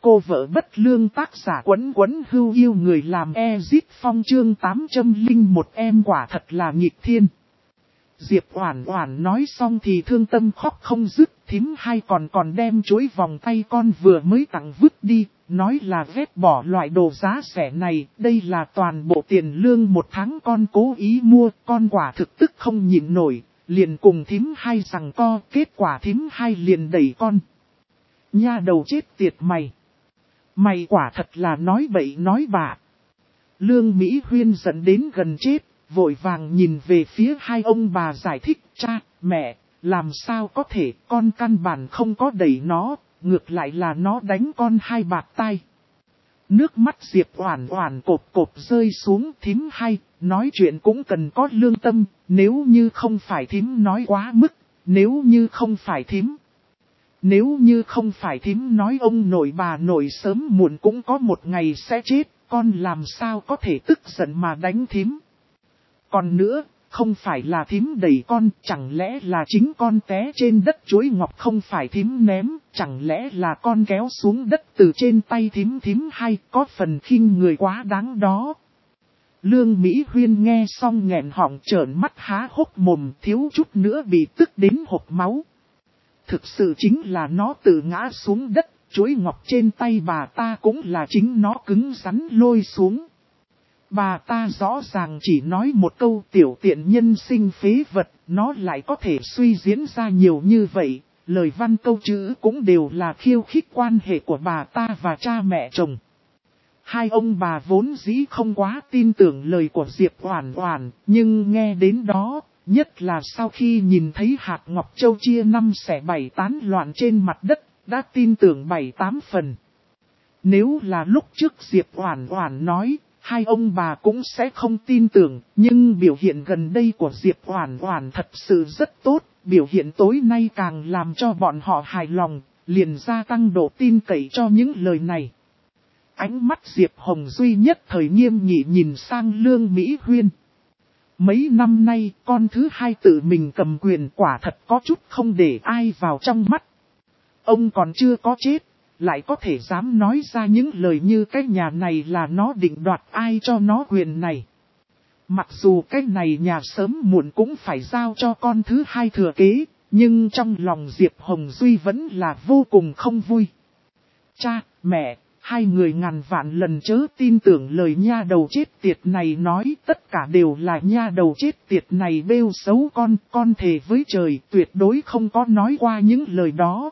Cô vợ bất lương tác giả Quấn Quấn Hưu yêu người làm Ezit Phong chương 801 em quả thật là nghịch thiên. Diệp Oản Oản nói xong thì thương tâm khóc không dứt, thím hai còn đem chuỗi vòng tay con vừa mới tặng vứt đi, nói là ghét bỏ loại đồ giá rẻ này, đây là toàn bộ tiền lương một tháng con cố ý mua, con quả thực tức không nhịn nổi, liền cùng thím hai giằng co, kết quả thím hai liền đẩy con. Nha đầu chết tiệt mày! Mày quả thật là nói bậy nói bạ. Lương Mỹ Huyên giận đến gần chết, vội vàng nhìn về phía hai ông bà giải thích, cha, mẹ, làm sao có thể, con căn bản không có đẩy nó, ngược lại là nó đánh con hai bạt tai. Nước mắt Diệp Oản Oản cộp cộp rơi xuống, thím hay, nói chuyện cũng cần có lương tâm, nếu như không phải thím nói quá mức, nếu như không phải thím nói ông nội bà nội sớm muộn cũng có một ngày sẽ chết, con làm sao có thể tức giận mà đánh thím. Còn nữa, không phải là thím đẩy con, chẳng lẽ là chính con té trên đất chuối ngọc không phải thím ném, chẳng lẽ là con kéo xuống đất từ trên tay thím hay có phần khinh người quá đáng đó. Lương Mỹ Huyên nghe xong nghẹn họng trợn mắt há hốc mồm, thiếu chút nữa bị tức đến hộc máu. Thực sự chính là nó tự ngã xuống đất, chuối ngọc trên tay bà ta cũng là chính nó cứng rắn lôi xuống. Bà ta rõ ràng chỉ nói một câu tiểu tiện nhân sinh phế vật, nó lại có thể suy diễn ra nhiều như vậy, lời văn câu chữ cũng đều là khiêu khích quan hệ của bà ta và cha mẹ chồng. Hai ông bà vốn dĩ không quá tin tưởng lời của Diệp Oản Oản, nhưng nghe đến đó, nhất là sau khi nhìn thấy hạt ngọc châu chia 5 xẻ 7 tán loạn trên mặt đất, đã tin tưởng 7-8 phần. Nếu là lúc trước Diệp Oản Oản nói, hai ông bà cũng sẽ không tin tưởng, nhưng biểu hiện gần đây của Diệp Oản Oản thật sự rất tốt, biểu hiện tối nay càng làm cho bọn họ hài lòng, liền gia tăng độ tin cậy cho những lời này. Ánh mắt Diệp Hồng Duy nhất thời nghiêm nghị nhìn sang Lương Mỹ Huyên. Mấy năm nay, con thứ hai tự mình cầm quyền quả thật có chút không để ai vào trong mắt. Ông còn chưa có chết, lại có thể dám nói ra những lời như cái nhà này là nó định đoạt ai cho nó quyền này. Mặc dù cái này nhà sớm muộn cũng phải giao cho con thứ hai thừa kế, nhưng trong lòng Diệp Hồng Duy vẫn là vô cùng không vui. Cha, mẹ, hai người ngàn vạn lần chớ tin tưởng lời nha đầu chết tiệt này nói, tất cả đều là nha đầu chết tiệt này bêu xấu con thề với trời tuyệt đối không có nói qua những lời đó.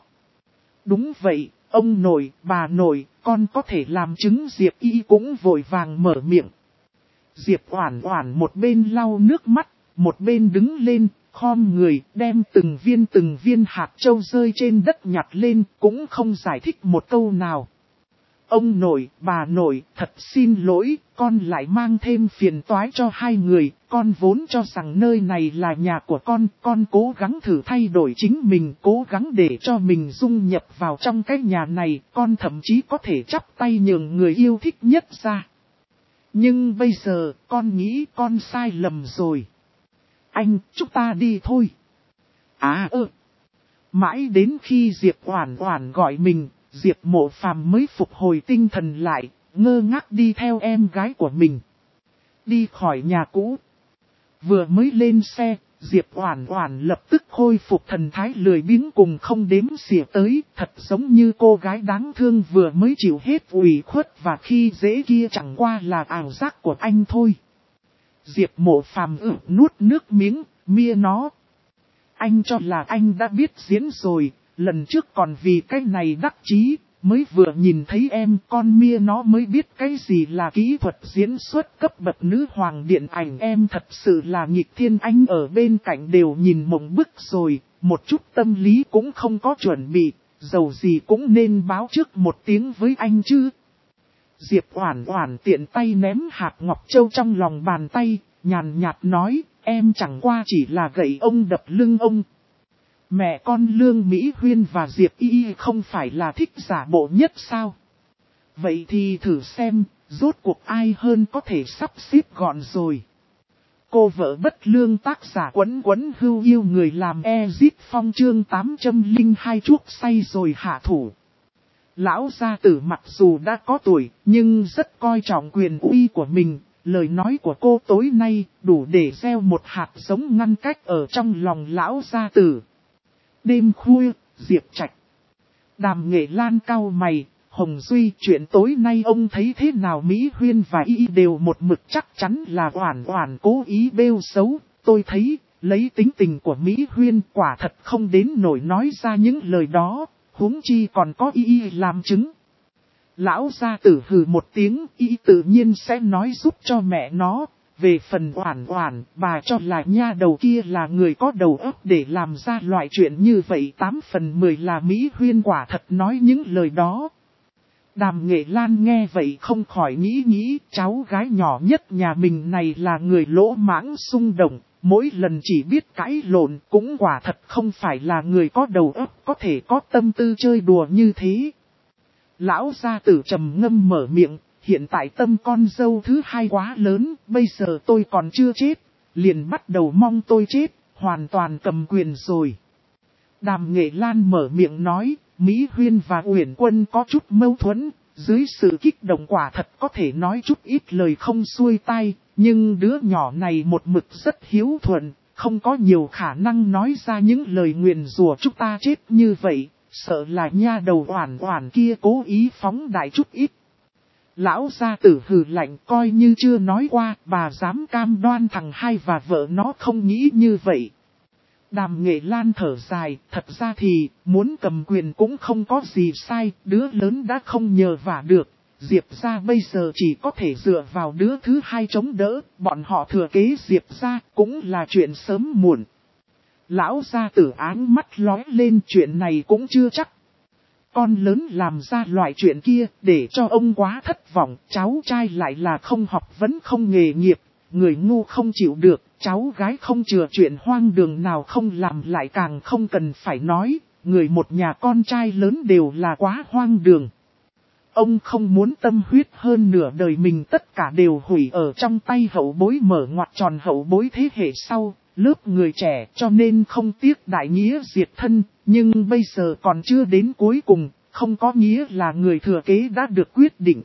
Đúng vậy, ông nội, bà nội, con có thể làm chứng. Diệp Y cũng vội vàng mở miệng. Diệp Oản Oản một bên lau nước mắt, một bên đứng lên, khom người, đem từng viên hạt châu rơi trên đất nhặt lên, cũng không giải thích một câu nào. Ông nội, bà nội, thật xin lỗi, con lại mang thêm phiền toái cho hai người, con vốn cho rằng nơi này là nhà của con cố gắng thử thay đổi chính mình, cố gắng để cho mình dung nhập vào trong cái nhà này, con thậm chí có thể chắp tay nhường người yêu thích nhất ra. Nhưng bây giờ, con nghĩ con sai lầm rồi. Anh, chúng ta đi thôi. Mãi đến khi Diệp Oản Oản gọi mình, Diệp Mộ Phàm mới phục hồi tinh thần lại, ngơ ngác đi theo em gái của mình. Đi khỏi nhà cũ. Vừa mới lên xe, Diệp Oản Oản lập tức khôi phục thần thái lười biếng cùng không đếm xỉa tới, thật giống như cô gái đáng thương vừa mới chịu hết ủy khuất và khi dễ kia chẳng qua là ảo giác của anh thôi. Diệp Mộ Phàm nuốt nước miếng, mia nó. Anh cho là anh đã biết diễn rồi, lần trước còn vì cái này đắc chí, mới vừa nhìn thấy em con mia nó mới biết cái gì là kỹ thuật diễn xuất cấp bậc nữ hoàng điện ảnh. Em thật sự là nghịch thiên, anh ở bên cạnh đều nhìn mộng bức rồi, một chút tâm lý cũng không có chuẩn bị, dầu gì cũng nên báo trước một tiếng với anh chứ. Diệp Oản Oản tiện tay ném hạt ngọc châu trong lòng bàn tay, nhàn nhạt nói, em chẳng qua chỉ là gậy ông đập lưng ông. Mẹ con Lương Mỹ Huyên và Diệp Y không phải là thích giả bộ nhất sao? Vậy thì thử xem, rốt cuộc ai hơn có thể sắp xếp gọn rồi. Cô vợ bất lương tác giả Quấn Quấn Hưu yêu người làm Ezit Phong chương 802 chuốc say rồi hạ thủ. Lão gia tử mặc dù đã có tuổi, nhưng rất coi trọng quyền uy của mình. Lời nói của cô tối nay đủ để gieo một hạt giống ngăn cách ở trong lòng lão gia tử. Đêm khuya, Diệp Trạch. Đàm Nghệ Lan cau mày, Hồng Duy, chuyện tối nay ông thấy thế nào? Mỹ Huyên và Y đều một mực chắc chắn là Oản Oản cố ý bêu xấu. Tôi thấy, lấy tính tình của Mỹ Huyên quả thật không đến nổi nói ra những lời đó, huống chi còn có Y làm chứng. Lão gia tử hừ một tiếng, Y tự nhiên sẽ nói giúp cho mẹ nó. Về phần Oản Oản, bà cho là nha đầu kia là người có đầu óc để làm ra loại chuyện như vậy. 8 phần 10 là Mỹ Huyên quả thật nói những lời đó. Đàm Nghệ Lan nghe vậy không khỏi nghĩ cháu gái nhỏ nhất nhà mình này là người lỗ mãng xung động, mỗi lần chỉ biết cãi lộn cũng quả thật không phải là người có đầu óc có thể có tâm tư chơi đùa như thế. Lão gia tử trầm ngâm mở miệng, hiện tại tâm con dâu thứ hai quá lớn, bây giờ tôi còn chưa chết, liền bắt đầu mong tôi chết, hoàn toàn cầm quyền rồi. Đàm Nghệ Lan mở miệng nói, Mỹ Huyên và Uyển Quân có chút mâu thuẫn, dưới sự kích động quả thật có thể nói chút ít lời không xuôi tai, nhưng đứa nhỏ này một mực rất hiếu thuận, không có nhiều khả năng nói ra những lời nguyền rủa chúng ta chết như vậy, sợ là nha đầu Oản Oản kia cố ý phóng đại chút ít. Lão gia tử hừ lạnh, coi như chưa nói qua, bà dám cam đoan thằng hai và vợ nó không nghĩ như vậy. Đàm Nghệ Lan thở dài, thật ra thì, muốn cầm quyền cũng không có gì sai, đứa lớn đã không nhờ vả được, Diệp gia bây giờ chỉ có thể dựa vào đứa thứ hai chống đỡ, bọn họ thừa kế Diệp gia cũng là chuyện sớm muộn. Lão gia tử áng mắt lóe lên, chuyện này cũng chưa chắc. Con lớn làm ra loại chuyện kia, để cho ông quá thất vọng, cháu trai lại là không học vấn không nghề nghiệp, người ngu không chịu được, cháu gái không chừa chuyện hoang đường nào không làm lại càng không cần phải nói, người một nhà con trai lớn đều là quá hoang đường. Ông không muốn tâm huyết hơn nửa đời mình tất cả đều hủy ở trong tay hậu bối mở ngoặt tròn hậu bối thế hệ sau, lớp người trẻ cho nên không tiếc đại nghĩa diệt thân, nhưng bây giờ còn chưa đến cuối cùng, không có nghĩa là người thừa kế đã được quyết định.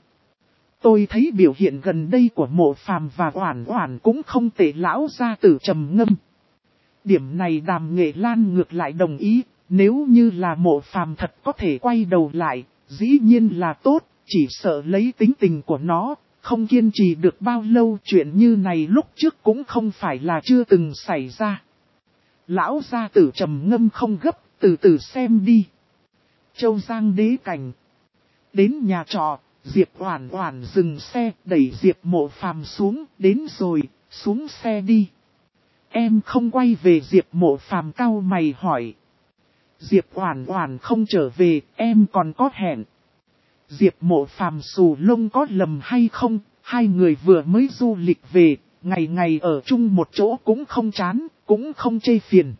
Tôi thấy biểu hiện gần đây của Mộ Phàm và Oản Oản cũng không tệ. Lão gia tử trầm ngâm. Điểm này Đàm Nghệ Lan ngược lại đồng ý, nếu như là Mộ Phàm thật có thể quay đầu lại, dĩ nhiên là tốt, chỉ sợ lấy tính tình của nó, không kiên trì được bao lâu. Chuyện như này lúc trước cũng không phải là chưa từng xảy ra. Lão gia tử trầm ngâm không gấp, từ từ xem đi. Châu Giang đế cảnh. Đến nhà trọ, Diệp Oản Oản dừng xe, đẩy Diệp Mộ Phàm xuống, đến rồi, xuống xe đi. Em không quay về. Diệp Mộ Phàm cau mày hỏi. Diệp Oản Oản không trở về, em còn có hẹn. Diệp Mộ Phàm xù lông, có lầm hay không, hai người vừa mới du lịch về, ngày ngày ở chung một chỗ cũng không chán, cũng không chê phiền.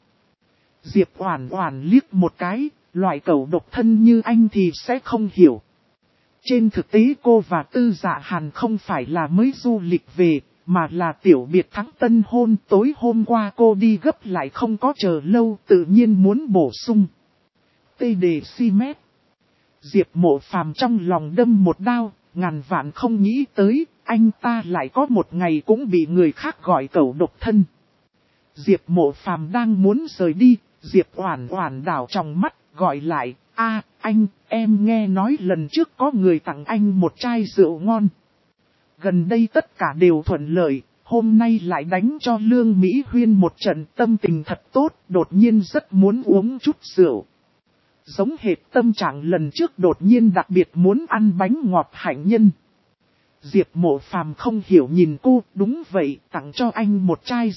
Diệp Oản Oản liếc một cái, loại cẩu độc thân như anh thì sẽ không hiểu. Trên thực tế cô và Tư Dạ Hàn không phải là mới du lịch về, mà là tiểu biệt thắng tân hôn. Tối hôm qua cô đi gấp lại không có chờ lâu, tự nhiên muốn bổ sung. Tê đề si mét. Diệp Mộ Phàm trong lòng đâm một đao, ngàn vạn không nghĩ tới, anh ta lại có một ngày cũng bị người khác gọi cẩu độc thân. Diệp Mộ Phàm đang muốn rời đi, Diệp Oản Oản đảo trong mắt, gọi lại, anh, em nghe nói lần trước có người tặng anh một chai rượu ngon. Gần đây tất cả đều thuận lợi, hôm nay lại đánh cho Lương Mỹ Huyên một trận, tâm tình thật tốt, đột nhiên rất muốn uống chút rượu. Giống hệt tâm trạng lần trước đột nhiên đặc biệt muốn ăn bánh ngọt hạnh nhân. Diệp Mộ Phàm không hiểu nhìn cô, đúng vậy, tặng cho anh một chai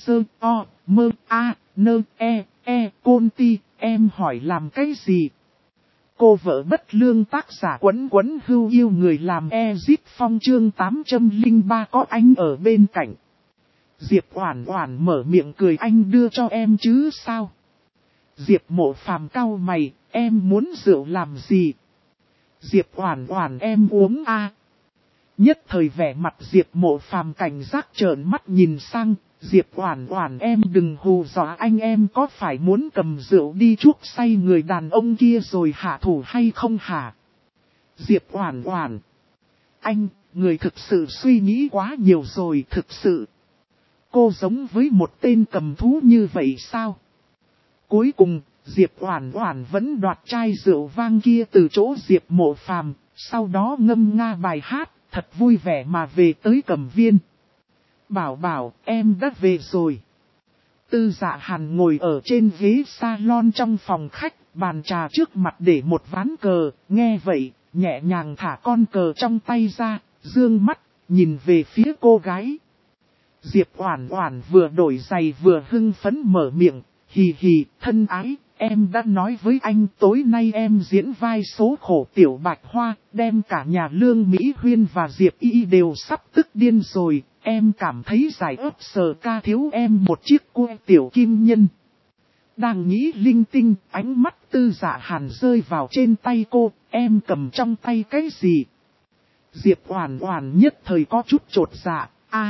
côn ti, em hỏi làm cái gì? Cô vợ bất lương tác giả Quấn Quấn hưu yêu người làm Ezip Phong chương 803 có anh ở bên cạnh. Diệp Oản Oản mở miệng cười, anh đưa cho em chứ sao? Diệp Mộ Phàm cau mày, em muốn rượu làm gì? Diệp Oản Oản em uống a. Nhất thời vẻ mặt Diệp Mộ Phàm cảnh giác trợn mắt nhìn sang, Diệp Oản Oản em đừng hù dọa anh, em có phải muốn cầm rượu đi chuốc say người đàn ông kia rồi hạ thủ hay không hả? Diệp Oản Oản. Anh, người thực sự suy nghĩ quá nhiều rồi, thực sự. Cô giống với một tên cầm thú như vậy sao? Cuối cùng, Diệp Oản Oản vẫn đoạt chai rượu vang kia từ chỗ Diệp Mộ Phàm, sau đó ngâm nga bài hát, thật vui vẻ mà về tới Cẩm Viên. Bảo bảo, em đã về rồi. Tư Dạ Hàn ngồi ở trên ghế salon trong phòng khách, bàn trà trước mặt để một ván cờ, nghe vậy, nhẹ nhàng thả con cờ trong tay ra, dương mắt, nhìn về phía cô gái. Diệp Oản Oản vừa đổi giày vừa hưng phấn mở miệng, hì hì, thân ái, em đã nói với anh tối nay em diễn vai số khổ tiểu bạch hoa, đem cả nhà Lương Mỹ Huyên và Diệp Y đều sắp tức điên rồi, em cảm thấy giải ấp sờ ca thiếu em một chiếc cua tiểu kim nhân. Đang nghĩ linh tinh, ánh mắt Tư Dạ Hàn rơi vào trên tay cô, em cầm trong tay cái gì? Diệp Oản Oản nhất thời có chút chột dạ,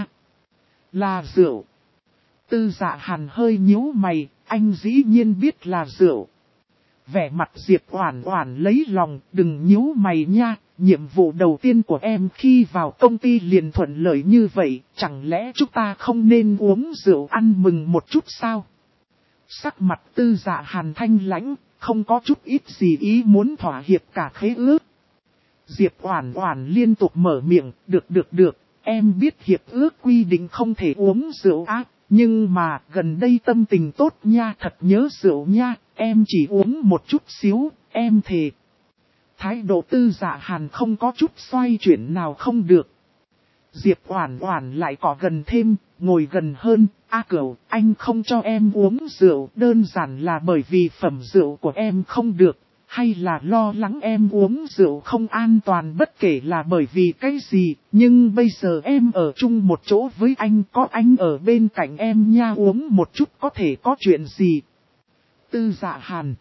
là rượu. Tư Dạ Hàn hơi nhíu mày, anh dĩ nhiên biết là rượu. Vẻ mặt Diệp Oản Oản lấy lòng, đừng nhíu mày nha, nhiệm vụ đầu tiên của em khi vào công ty liền thuận lợi như vậy, chẳng lẽ chúng ta không nên uống rượu ăn mừng một chút sao? Sắc mặt Tư Dạ Hàn thanh lãnh, không có chút ít gì ý muốn thỏa hiệp cả khế ước. Diệp Oản Oản liên tục mở miệng, được, em biết hiệp ước quy định không thể uống rượu ác, nhưng mà gần đây tâm tình tốt nha, thật nhớ rượu nha, em chỉ uống một chút xíu, em thề. Thái độ Tư Dạ Hàn không có chút xoay chuyển nào không được. Diệp Oản Oản lại cọ gần thêm, ngồi gần hơn, Cửu, anh không cho em uống rượu, đơn giản là bởi vì phẩm rượu của em không được, hay là lo lắng em uống rượu không an toàn, bất kể là bởi vì cái gì, nhưng bây giờ em ở chung một chỗ với anh, có anh ở bên cạnh em nha, uống một chút có thể có chuyện gì? Tư Dạ Hàn.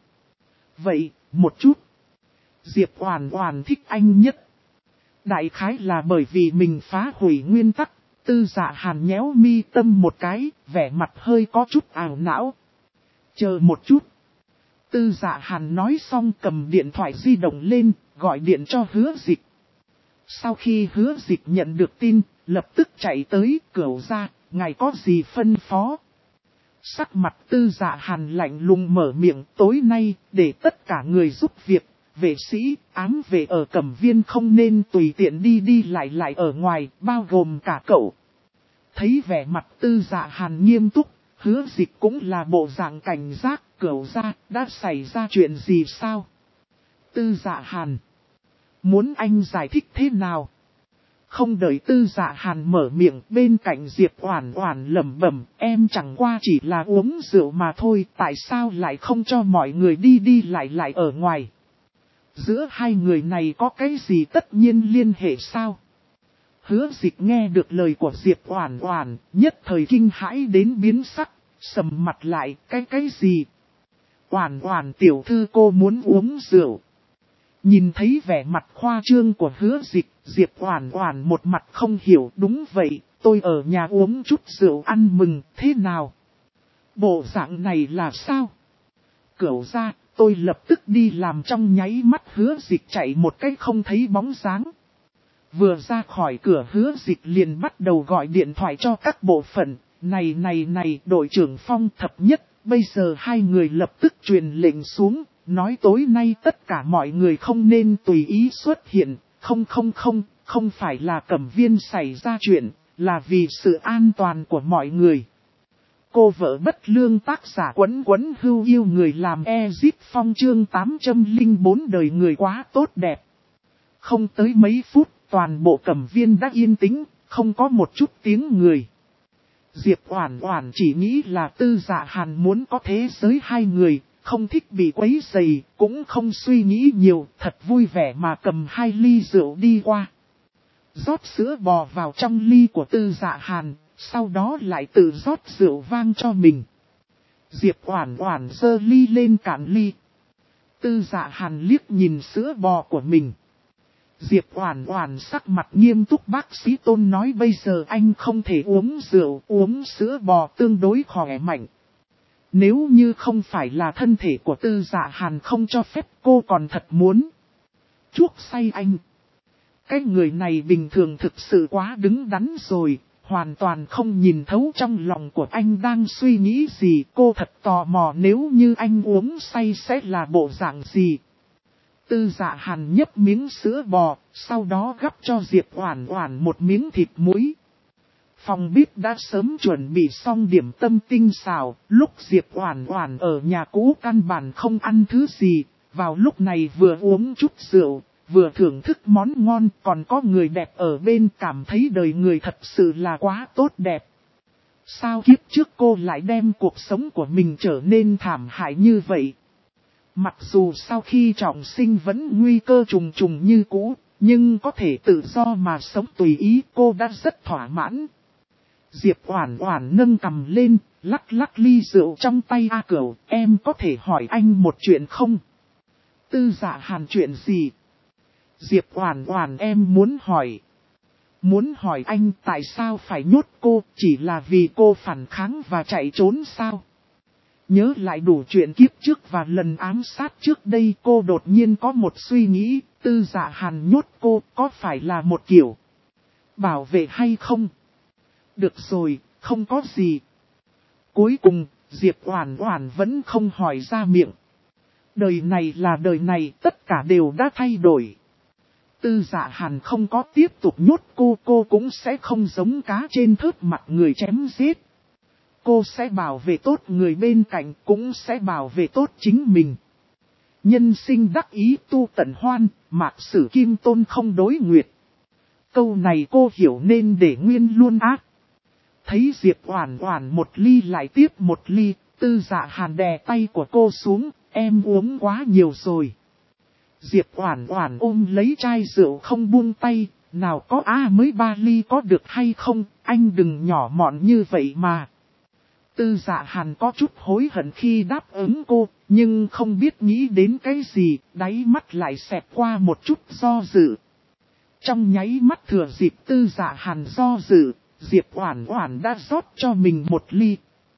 Vậy, một chút. Diệp Oản Oản thích anh nhất. Đại khái là bởi vì mình phá hủy nguyên tắc. Tư Dạ Hàn nhéo mi tâm một cái, vẻ mặt hơi có chút ảo não. Chờ một chút. Tư Dạ Hàn nói xong cầm điện thoại di động lên, gọi điện cho Hứa Dịch. Sau khi Hứa Dịch nhận được tin, lập tức chạy tới, Cửu gia, ngài có gì phân phó? Sắc mặt Tư Dạ Hàn lạnh lùng mở miệng, tối nay, để tất cả người giúp việc, vệ sĩ, ám vệ ở Cẩm Viên không nên tùy tiện đi lại ở ngoài, bao gồm cả cậu. Thấy vẻ mặt Tư Dạ Hàn nghiêm túc, Hứa Dịch cũng là bộ dạng cảnh giác, Cửu gia, đã xảy ra chuyện gì sao? Tư Dạ Hàn. Muốn anh giải thích thế nào? Không đợi Tư Dạ Hàn mở miệng, bên cạnh Diệp Oản Oản lẩm bẩm, em chẳng qua chỉ là uống rượu mà thôi, tại sao lại không cho mọi người đi lại ở ngoài? Giữa hai người này có cái gì tất nhiên liên hệ sao? Hứa Dịch nghe được lời của Diệp Oản Oản, nhất thời kinh hãi đến biến sắc, sầm mặt lại, cái gì? Oản Oản tiểu thư cô muốn uống rượu. Nhìn thấy vẻ mặt khoa trương của Hứa Dịch, Diệp Oản Oản một mặt không hiểu, đúng vậy, tôi ở nhà uống chút rượu ăn mừng, thế nào? Bộ dạng này là sao? Cửu gia, tôi lập tức đi làm, trong nháy mắt Hứa Dịch chạy một cách không thấy bóng dáng. Vừa ra khỏi cửa Hứa Dịch liền bắt đầu gọi điện thoại cho các bộ phận, này, đội trưởng Phong thập nhất, bây giờ hai người lập tức truyền lệnh xuống, nói tối nay tất cả mọi người không nên tùy ý xuất hiện, không phải là Cẩm Viên xảy ra chuyện, là vì sự an toàn của mọi người. Cô vợ bất lương tác giả quấn hưu yêu người làm Ezip Phong chương 804 đời người quá tốt đẹp. Không tới mấy phút, toàn bộ Cẩm Viên đã yên tĩnh, không có một chút tiếng người. Diệp Oản Oản chỉ nghĩ là Tư Dạ Hàn muốn có thế giới hai người, không thích bị quấy rầy, cũng không suy nghĩ nhiều, thật vui vẻ mà cầm 2 ly rượu đi qua. Rót sữa bò vào trong ly của Tư Dạ Hàn, sau đó lại tự rót rượu vang cho mình. Diệp Oản Oản giơ ly lên cạn ly. Tư Dạ Hàn liếc nhìn sữa bò của mình. Diệp Oản Oản sắc mặt nghiêm túc, bác sĩ Tôn nói bây giờ anh không thể uống rượu, uống sữa bò tương đối khỏe mạnh. Nếu như không phải là thân thể của Tư Dạ Hàn không cho phép, cô còn thật muốn. Chuốc say anh. Cái người này bình thường thực sự quá đứng đắn rồi, hoàn toàn không nhìn thấu trong lòng của anh đang suy nghĩ gì. Cô thật tò mò nếu như anh uống say sẽ là bộ dạng gì. Tư Dạ Hàn nhấp miếng sữa bò, sau đó gắp cho Diệp Oản Oản một miếng thịt muối. Phòng bếp đã sớm chuẩn bị xong điểm tâm tinh xào, lúc Diệp Oản Oản ở nhà cũ căn bản không ăn thứ gì, vào lúc này vừa uống chút rượu, vừa thưởng thức món ngon, còn có người đẹp ở bên, cảm thấy đời người thật sự là quá tốt đẹp. Sao kiếp trước cô lại đem cuộc sống của mình trở nên thảm hại như vậy? Mặc dù sau khi trọng sinh vẫn nguy cơ trùng trùng như cũ, nhưng có thể tự do mà sống tùy ý, cô đã rất thỏa mãn. Diệp Oản Oản nâng cằm lên, lắc lắc ly rượu trong tay. A Cửu, em có thể hỏi anh một chuyện không? Tư Dạ Hàn, chuyện gì? Diệp Oản Oản, em muốn hỏi anh tại sao phải nhốt cô, chỉ là vì cô phản kháng và chạy trốn sao? Nhớ lại đủ chuyện kiếp trước và lần ám sát trước đây, cô đột nhiên có một suy nghĩ, Tư Dạ Hàn nhốt cô có phải là một kiểu bảo vệ hay không? Được rồi, không có gì. Cuối cùng, Diệp Oản Oản vẫn không hỏi ra miệng. Đời này là đời này, tất cả đều đã thay đổi. Tư Dạ Hàn không có tiếp tục nhốt cô cũng sẽ không giống cá trên thớt mặt người chém giết. Cô sẽ bảo vệ tốt người bên cạnh, cũng sẽ bảo vệ tốt chính mình. Nhân sinh đắc ý tu tận hoan, mạc sử kim tôn không đối nguyệt. Câu này cô hiểu nên để nguyên luôn ác. Thấy Diệp Oản Oản một ly lại tiếp một ly, Tư Dạ Hàn đè tay của cô xuống, em uống quá nhiều rồi. Diệp Oản Oản ôm lấy chai rượu không buông tay, nào có mới 3 ly có được hay không, anh đừng nhỏ mọn như vậy mà. Tư Dạ Hàn có chút hối hận khi đáp ứng cô, nhưng không biết nghĩ đến cái gì, đáy mắt lại xẹt qua một chút do dự. Trong nháy mắt thừa dịp Tư Dạ Hàn do dự, Diệp Oản Oản đã rót cho mình một ly.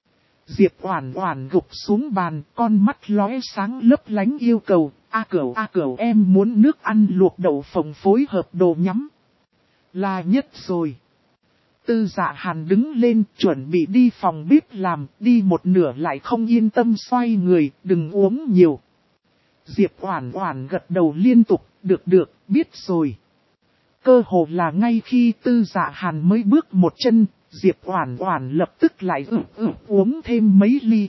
Diệp Oản Oản gục xuống bàn, con mắt lóe sáng lấp lánh yêu cầu, A Cửu em muốn nước ăn luộc đậu phộng phối hợp đồ nhắm. Là nhất rồi. Tư Dạ Hàn đứng lên chuẩn bị đi phòng bếp làm, đi một nửa lại không yên tâm xoay người, đừng uống nhiều. Diệp Oản Oản gật đầu liên tục, được, biết rồi. Cơ hồ là ngay khi Tư Dạ Hàn mới bước một chân, Diệp Oản Oản lập tức lại uống thêm mấy ly.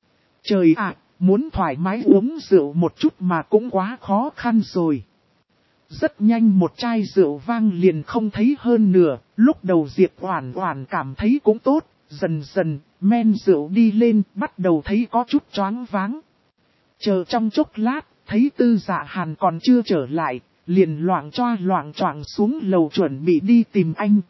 Trời ạ, muốn thoải mái uống rượu một chút mà cũng quá khó khăn rồi. Rất nhanh một chai rượu vang liền không thấy hơn nửa, lúc đầu Diệp Oản Oản cảm thấy cũng tốt, dần dần, men rượu đi lên, bắt đầu thấy có chút choáng váng. Chờ trong chốc lát, thấy Tư Dạ Hàn còn chưa trở lại, liền loạng choạng xuống lầu chuẩn bị đi tìm anh.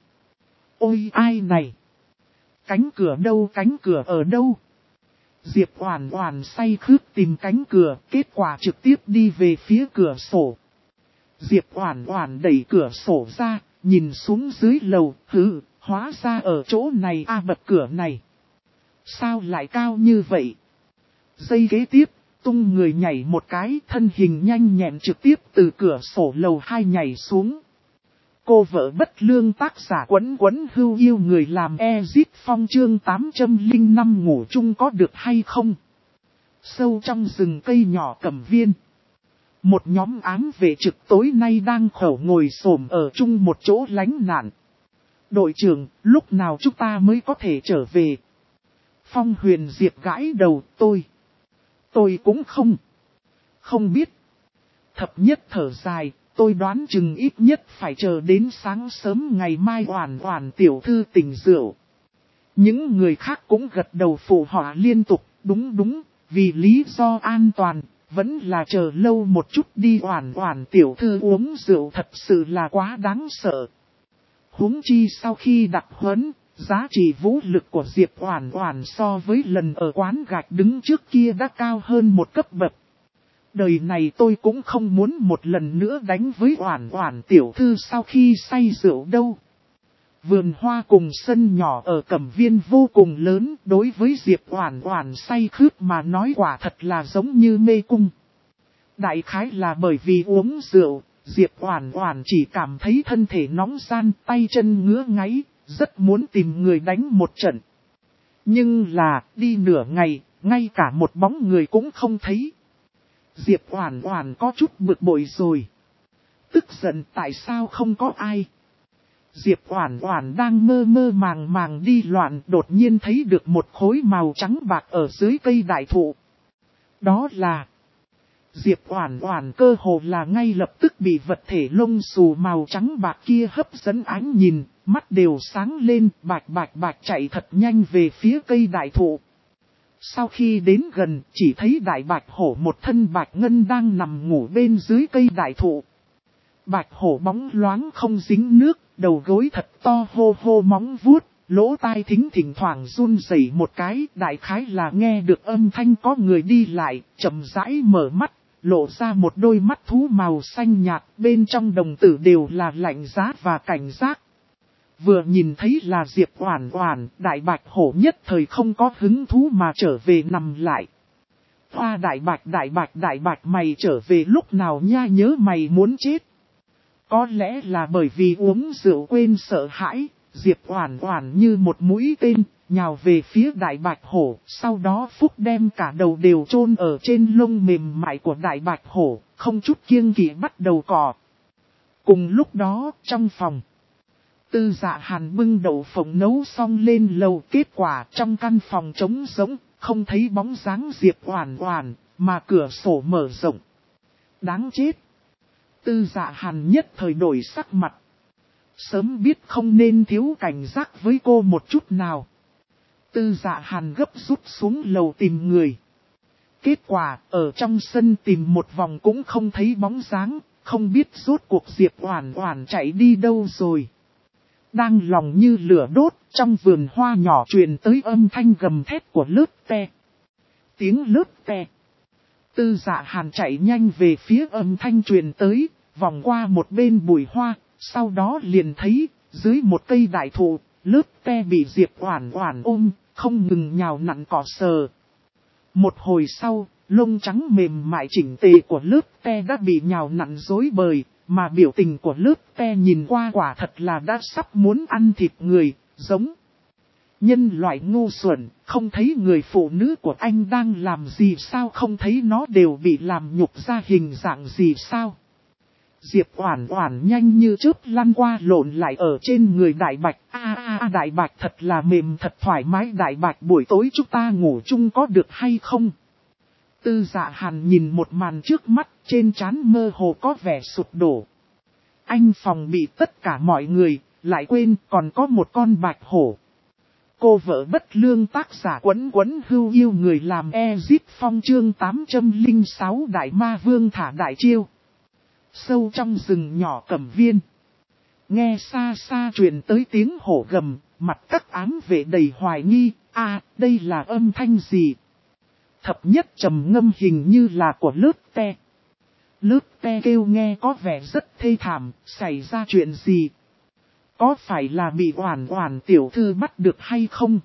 Ôi ai này? Cánh cửa ở đâu? Diệp Oản Oản say khướt tìm cánh cửa, kết quả trực tiếp đi về phía cửa sổ. Diệp Oản Oản đẩy cửa sổ ra, nhìn xuống dưới lầu, hóa ra ở chỗ này bật cửa này. Sao lại cao như vậy? Giây kế tiếp, tung người nhảy một cái, thân hình nhanh nhẹn trực tiếp từ cửa sổ lầu 2 nhảy xuống. Cô vợ bất lương tác giả quấn hưu yêu người làm Ezit Phong chương 805 ngủ chung có được hay không? Sâu trong rừng cây nhỏ Cẩm Viên. Một nhóm ám vệ trực tối nay đang khẩu ngồi xổm ở chung một chỗ lánh nạn. Đội trưởng, lúc nào chúng ta mới có thể trở về? Phong Huyền Diệp gãi đầu, tôi cũng không biết. Thập nhất thở dài, tôi đoán chừng ít nhất phải chờ đến sáng sớm ngày mai Oản Oản tiểu thư tỉnh rượu. Những người khác cũng gật đầu phụ họa liên tục, đúng, vì lý do an toàn, vẫn là chờ lâu một chút đi. Oản Oản tiểu thư uống rượu thật sự là quá đáng sợ. Huống chi sau khi đặc huấn, giá trị vũ lực của Diệp Oản Oản so với lần ở quán gạch đứng trước kia đã cao hơn một cấp bậc. Đời này tôi cũng không muốn một lần nữa đánh với Oản Oản tiểu thư sau khi say rượu đâu. Vườn hoa cùng sân nhỏ ở Cẩm Viên vô cùng lớn, đối với Diệp Oản Oản say khướt mà nói quả thật là giống như mê cung. Đại khái là bởi vì uống rượu, Diệp Oản Oản chỉ cảm thấy thân thể nóng ran, tay chân ngứa ngáy, rất muốn tìm người đánh một trận. Nhưng là, đi nửa ngày, ngay cả một bóng người cũng không thấy. Diệp Oản Oản có chút bực bội rồi. Tức giận tại sao không có ai. Diệp Oản Oản đang mơ mơ màng màng đi loạn, đột nhiên thấy được một khối màu trắng bạc ở dưới cây đại thụ. Đó là... Diệp Oản Oản cơ hồ là ngay lập tức bị vật thể lông xù màu trắng bạc kia hấp dẫn ánh nhìn, mắt đều sáng lên, bạch chạy thật nhanh về phía cây đại thụ. Sau khi đến gần, chỉ thấy đại bạch hổ một thân bạch ngân đang nằm ngủ bên dưới cây đại thụ. Bạch hổ bóng loáng không dính nước, đầu gối thật to hô hô móng vuốt, lỗ tai thỉnh thoảng run rẩy một cái, đại khái là nghe được âm thanh có người đi lại, chậm rãi mở mắt, lộ ra một đôi mắt thú màu xanh nhạt, bên trong đồng tử đều là lạnh giá và cảnh giác. Vừa nhìn thấy là Diệp Oản Oản, đại bạch hổ nhất thời không có hứng thú mà trở về nằm lại. Hoa đại bạch mày trở về lúc nào nha, nhớ mày muốn chết. Có lẽ là bởi vì uống rượu quên sợ hãi, Diệp Oản Oản như một mũi tên, nhào về phía đại bạch hổ, sau đó phúc đem cả đầu đều chôn ở trên lông mềm mại của đại bạch hổ, không chút kiêng kỵ bắt đầu cọ. Cùng lúc đó, trong phòng, Tư Dạ Hàn bưng đậu phộng nấu xong lên lầu, kết quả trong căn phòng trống rỗng, không thấy bóng dáng Diệp Oản Oản, mà cửa sổ mở rộng. Đáng chết! Tư Dạ Hàn nhất thời đổi sắc mặt. Sớm biết không nên thiếu cảnh giác với cô một chút nào. Tư Dạ Hàn gấp rút xuống lầu tìm người. Kết quả, ở trong sân tìm một vòng cũng không thấy bóng dáng, không biết rốt cuộc Diệp Oản Oản chạy đi đâu rồi. Đang lòng như lửa đốt, trong vườn hoa nhỏ truyền tới âm thanh gầm thét của lướt te. Tiếng lướt te. Tư Dạ Hàn chạy nhanh về phía âm thanh truyền tới, vòng qua một bên bụi hoa, sau đó liền thấy, dưới một cây đại thụ, lướt te bị Diệp Oản Oản ôm, không ngừng nhào nặn cỏ sờ. Một hồi sau, lông trắng mềm mại chỉnh tề của lướt te đã bị nhào nặn rối bời, mà biểu tình của lướt te nhìn qua quả thật là đã sắp muốn ăn thịt người, giống nhân loại ngu xuẩn, không thấy người phụ nữ của anh đang làm gì sao, không thấy nó đều bị làm nhục ra hình dạng gì sao. Diệp Oản Oản nhanh như chớp lăn qua lộn lại ở trên người đại bạch. Đại bạch thật là mềm thật thoải mái, đại bạch buổi tối chúng ta ngủ chung có được hay không? Tư Dạ Hàn nhìn một màn trước mắt, trên trán mơ hồ có vẻ sụp đổ. Anh phòng bị tất cả mọi người, lại quên còn có một con bạch hổ. Cô vợ bất lương tác giả Quấn hưu yêu người làm Ezip Phong chương 806 Đại Ma Vương thả đại chiêu. Sâu trong rừng nhỏ Cẩm Viên. Nghe xa xa truyền tới tiếng hổ gầm, mặt các ám vệ đầy hoài nghi, đây là âm thanh gì? Thập nhất trầm ngâm hình như là của lướt te. Lướt te kêu nghe có vẻ rất thê thảm, xảy ra chuyện gì? Có phải là bị Oản Oản tiểu thư bắt được hay không?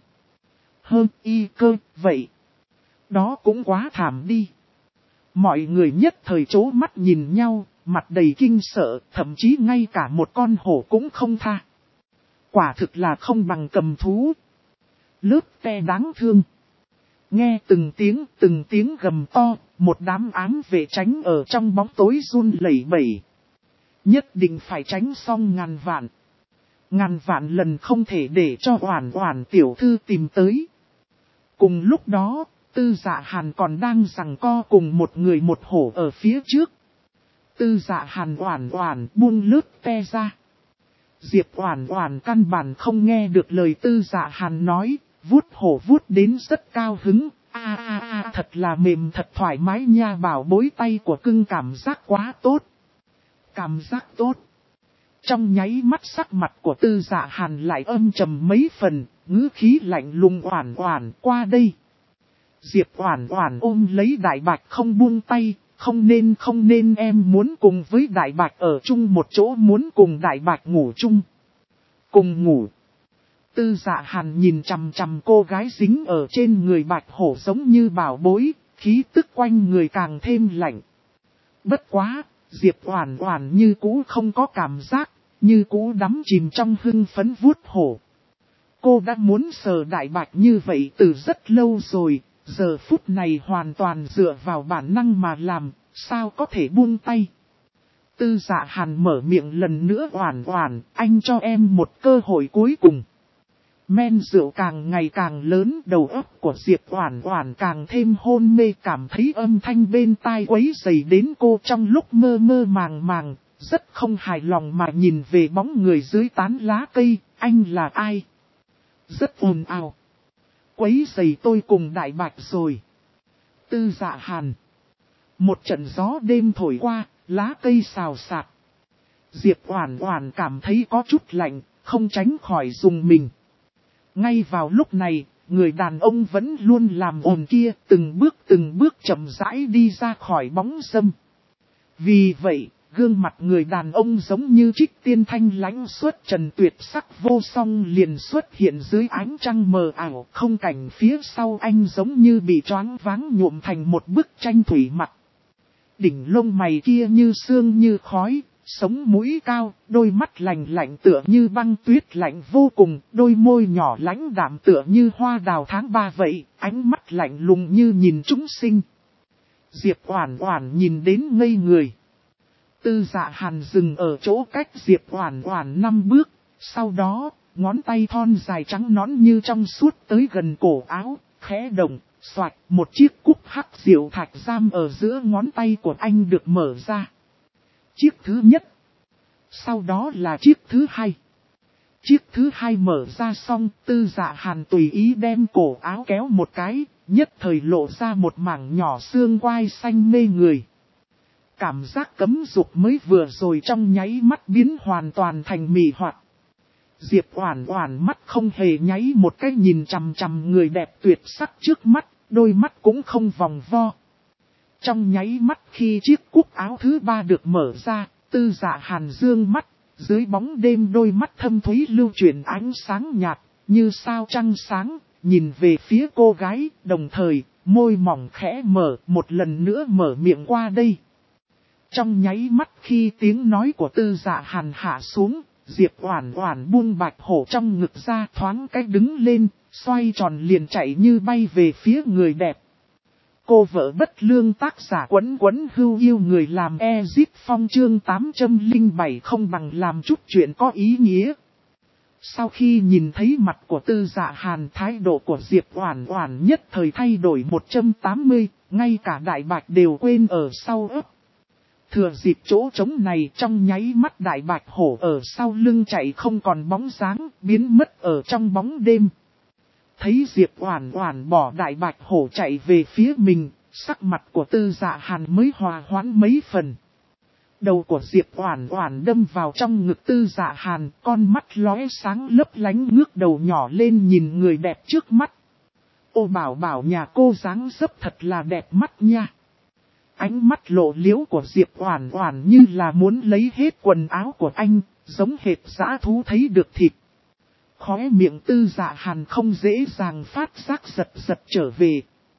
Y cơ, vậy. Đó cũng quá thảm đi. Mọi người nhất thời trố mắt nhìn nhau, mặt đầy kinh sợ, thậm chí ngay cả một con hổ cũng không tha. Quả thực là không bằng cầm thú. Lướt te đáng thương. Nghe từng tiếng gầm to, một đám ám vệ tránh ở trong bóng tối run lẩy bẩy. Nhất định phải tránh xong ngàn vạn. Ngàn vạn lần không thể để cho Oản Oản tiểu thư tìm tới. Cùng lúc đó, Tư Dạ Hàn còn đang giằng co cùng một người một hổ ở phía trước. Tư Dạ Hàn Oản Oản buông lướt te ra. Diệp Oản Oản căn bản không nghe được lời Tư Dạ Hàn nói, vuốt hổ vuốt đến rất cao hứng. Thật là mềm thật thoải mái nha, bảo bối tay của cưng, cảm giác quá tốt. Cảm giác tốt. Trong nháy mắt sắc mặt của Tư Dạ Hàn lại âm trầm mấy phần, ngữ khí lạnh lùng. Oản Oản qua đây. Diệp Oản Oản ôm lấy đại bạch không buông tay, không nên em muốn cùng với đại bạch ở chung một chỗ, muốn cùng đại bạch ngủ chung. Cùng ngủ. Tư Dạ Hàn nhìn chằm chằm cô gái dính ở trên người bạch hổ giống như bảo bối, khí tức quanh người càng thêm lạnh. Bất quá, Diệp Oản Oản như cũ không có cảm giác, như cũ đắm chìm trong hưng phấn vuốt hổ. Cô đã muốn sờ Đại Bạch như vậy từ rất lâu rồi, giờ phút này hoàn toàn dựa vào bản năng mà làm, sao có thể buông tay. Tư Dạ Hàn mở miệng lần nữa, Oản Oản, anh cho em một cơ hội cuối cùng. Men rượu càng ngày càng lớn, đầu óc của Diệp Oản Oản càng thêm hôn mê, cảm thấy âm thanh bên tai quấy rầy đến cô trong lúc mơ mơ màng màng, rất không hài lòng mà nhìn về bóng người dưới tán lá cây, anh là ai? Rất ồn ào. Quấy rầy tôi cùng Đại Bạch rồi. Tư Dạ Hàn. Một trận gió đêm thổi qua, lá cây xào xạc. Diệp Oản Oản cảm thấy có chút lạnh, không tránh khỏi rùng mình. Ngay vào lúc này, người đàn ông vẫn luôn làm ồn kia, từng bước chậm rãi đi ra khỏi bóng râm. Vì vậy, gương mặt người đàn ông giống như trích tiên thanh lãnh xuất trần tuyệt sắc vô song liền xuất hiện dưới ánh trăng mờ ảo, không cảnh phía sau anh giống như bị choáng váng nhuộm thành một bức tranh thủy mặc. Đỉnh lông mày kia như sương như khói, sống mũi cao, đôi mắt lạnh lạnh tựa như băng tuyết lạnh vô cùng, đôi môi nhỏ lãnh đạm tựa như hoa đào tháng 3 vậy, ánh mắt lạnh lùng như nhìn chúng sinh. Diệp Oản Oản nhìn đến ngây người. Tư Dạ Hàn dừng ở chỗ cách Diệp Oản Oản 5 bước, sau đó, ngón tay thon dài trắng nõn như trong suốt tới gần cổ áo, khẽ động, xoạch, một chiếc cúc hắc diệu thạch giam ở giữa ngón tay của anh được mở ra. Chiếc thứ nhất, sau đó là chiếc thứ hai. Chiếc thứ hai mở ra xong, Tư Dạ Hàn tùy ý đem cổ áo kéo một cái, nhất thời lộ ra một mảng nhỏ xương quai xanh mê người. Cảm giác cấm dục mới vừa rồi trong nháy mắt biến hoàn toàn thành mị hoặc. Diệp Oản Oản mắt không hề nháy một cái nhìn chằm chằm người đẹp tuyệt sắc trước mắt, đôi mắt cũng không vòng vo. Trong nháy mắt khi chiếc cúc áo thứ ba được mở ra, Tư Dạ Hàn dương mắt, dưới bóng đêm đôi mắt thâm thúy lưu chuyển ánh sáng nhạt, như sao trăng sáng, nhìn về phía cô gái, đồng thời, môi mỏng khẽ mở, một lần nữa mở miệng qua đây. Trong nháy mắt khi tiếng nói của Tư Dạ Hàn hạ xuống, Diệp Oản Oản buông bạch hổ trong ngực ra thoáng cách đứng lên, xoay tròn liền chạy như bay về phía người đẹp. Cô vợ bất lương tác giả Quấn Quấn hưu yêu người làm Ezip Phong chương 807 không bằng làm chút chuyện có ý nghĩa. Sau khi nhìn thấy mặt của Tư Dạ Hàn, thái độ của Diệp Oản Oản nhất thời thay đổi 180, ngay cả Đại Bạch đều quên ở sau ấp. Thừa dịp chỗ trống này trong nháy mắt Đại Bạch hổ ở sau lưng chạy không còn bóng dáng, biến mất ở trong bóng đêm. Thấy Diệp Oản Oản bỏ Đại Bạch hổ chạy về phía mình, sắc mặt của Tư Dạ Hàn mới hòa hoãn mấy phần. Đầu của Diệp Oản Oản đâm vào trong ngực Tư Dạ Hàn, con mắt lóe sáng lấp lánh ngước đầu nhỏ lên nhìn người đẹp trước mắt. Ô bảo bảo nhà cô dáng dấp thật là đẹp mắt nha. Ánh mắt lộ liễu của Diệp Oản Oản như là muốn lấy hết quần áo của anh, giống hệt dã thú thấy được thịt. Khóe miệng Tư Dạ Hàn không dễ dàng phát giác giật giật trở về.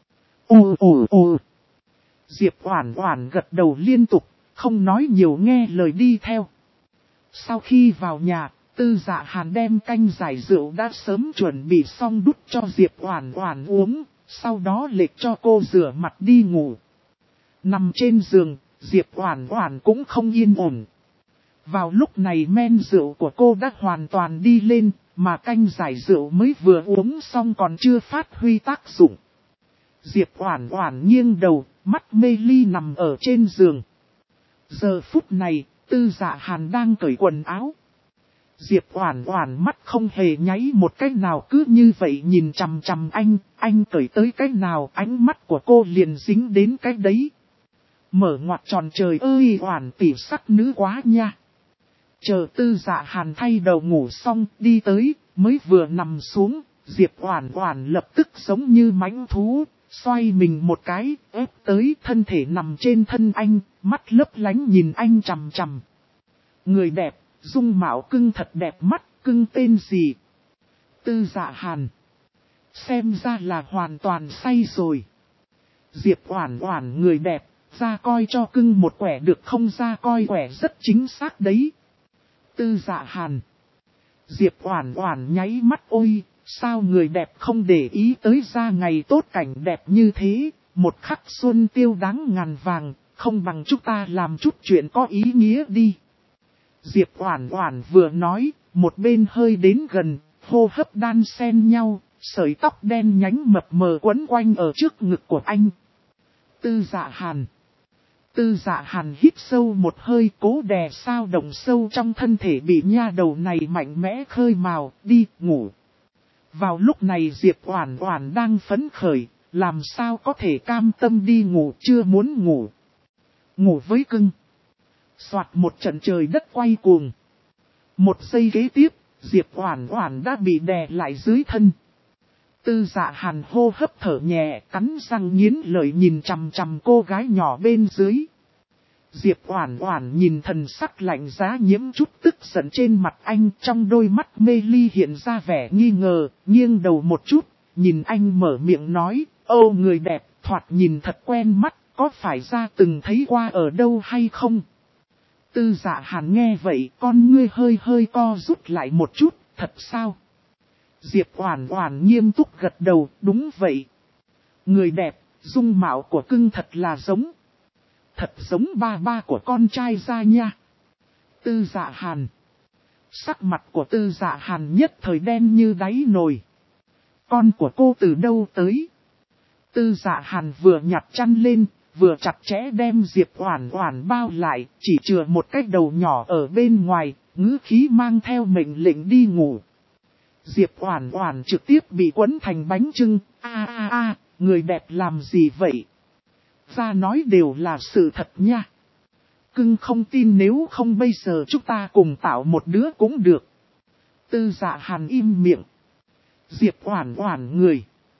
Ồ. Diệp Oản Oản gật đầu liên tục, không nói nhiều nghe lời đi theo. Sau khi vào nhà, Tư Dạ Hàn đem canh giải rượu đã sớm chuẩn bị xong đút cho Diệp Oản Oản uống, sau đó lệch cho cô rửa mặt đi ngủ. Nằm trên giường, Diệp Oản Oản cũng không yên ổn. Vào lúc này men rượu của cô đã hoàn toàn đi lên, mà canh giải rượu mới vừa uống xong còn chưa phát huy tác dụng. Diệp Oản Oản nghiêng đầu, mắt mê ly nằm ở trên giường. Giờ phút này, Tư Dạ Hàn đang cởi quần áo. Diệp Oản Oản mắt không hề nháy một cái nào cứ như vậy nhìn chằm chằm anh cởi tới cái nào ánh mắt của cô liền dính đến cái đấy. Mở ngoặt tròn trời ơi Oản tỷ sắc nữ quá nha. Chờ Tư Dạ Hàn thay đầu ngủ xong đi tới, mới vừa nằm xuống, Diệp Oản Oản lập tức giống như mãnh thú, xoay mình một cái, ép tới thân thể nằm trên thân anh, mắt lấp lánh nhìn anh chằm chằm. Người đẹp, dung mạo cưng thật đẹp mắt, cưng tên gì? Tư Dạ Hàn. Xem ra là hoàn toàn say rồi. Diệp Oản Oản người đẹp, Ra coi cho cưng một quẻ được không, ra coi quẻ rất chính xác đấy. Tư Dạ Hàn. Diệp Oản Oản nháy mắt, ôi, sao người đẹp không để ý tới ra ngày tốt cảnh đẹp như thế, một khắc xuân tiêu đáng ngàn vàng, không bằng chúng ta làm chút chuyện có ý nghĩa đi. Diệp Oản Oản vừa nói, một bên hơi đến gần, hô hấp đan xen nhau, sợi tóc đen nhánh mập mờ quấn quanh ở trước ngực của anh. Tư Dạ Hàn. Tư Dạ Hàn hít sâu một hơi, cố đè sao động sâu trong thân thể bị nha đầu này mạnh mẽ khơi mào, đi ngủ. Vào lúc này Diệp Oản Oản đang phấn khởi, làm sao có thể cam tâm đi ngủ, chưa muốn ngủ. Ngủ với cưng. Soạt một trận trời đất quay cuồng. Một giây kế tiếp, Diệp Oản Oản đã bị đè lại dưới thân. Tư Dạ Hàn hô hấp thở nhẹ, cắn răng nghiến lợi nhìn chằm chằm cô gái nhỏ bên dưới. Diệp Oản Oản nhìn thần sắc lạnh giá nhiễm chút tức giận trên mặt anh, trong đôi mắt mê ly hiện ra vẻ nghi ngờ, nghiêng đầu một chút, nhìn anh mở miệng nói, ô người đẹp, thoạt nhìn thật quen mắt, có phải ra từng thấy qua ở đâu hay không? Tư Dạ Hàn nghe vậy, con ngươi hơi hơi co rút lại một chút, thật sao? Diệp Oản Oản nghiêm túc gật đầu, đúng vậy. Người đẹp, dung mạo của cưng thật là giống. Thật giống ba ba của con trai ra nha. Tư Dạ Hàn. Sắc mặt của Tư Dạ Hàn nhất thời đen như đáy nồi. Con của cô từ đâu tới? Tư Dạ Hàn vừa nhặt chăn lên, vừa chặt chẽ đem Diệp Oản Oản bao lại, chỉ chừa một cái đầu nhỏ ở bên ngoài, ngữ khí mang theo mệnh lệnh đi ngủ. Diệp Oản Oản trực tiếp bị quấn thành bánh chưng, người đẹp làm gì vậy? Ra nói đều là sự thật nha. Cưng không tin, nếu không bây giờ chúng ta cùng tạo một đứa cũng được. Tư Dạ Hàn im miệng. Diệp Oản Oản người.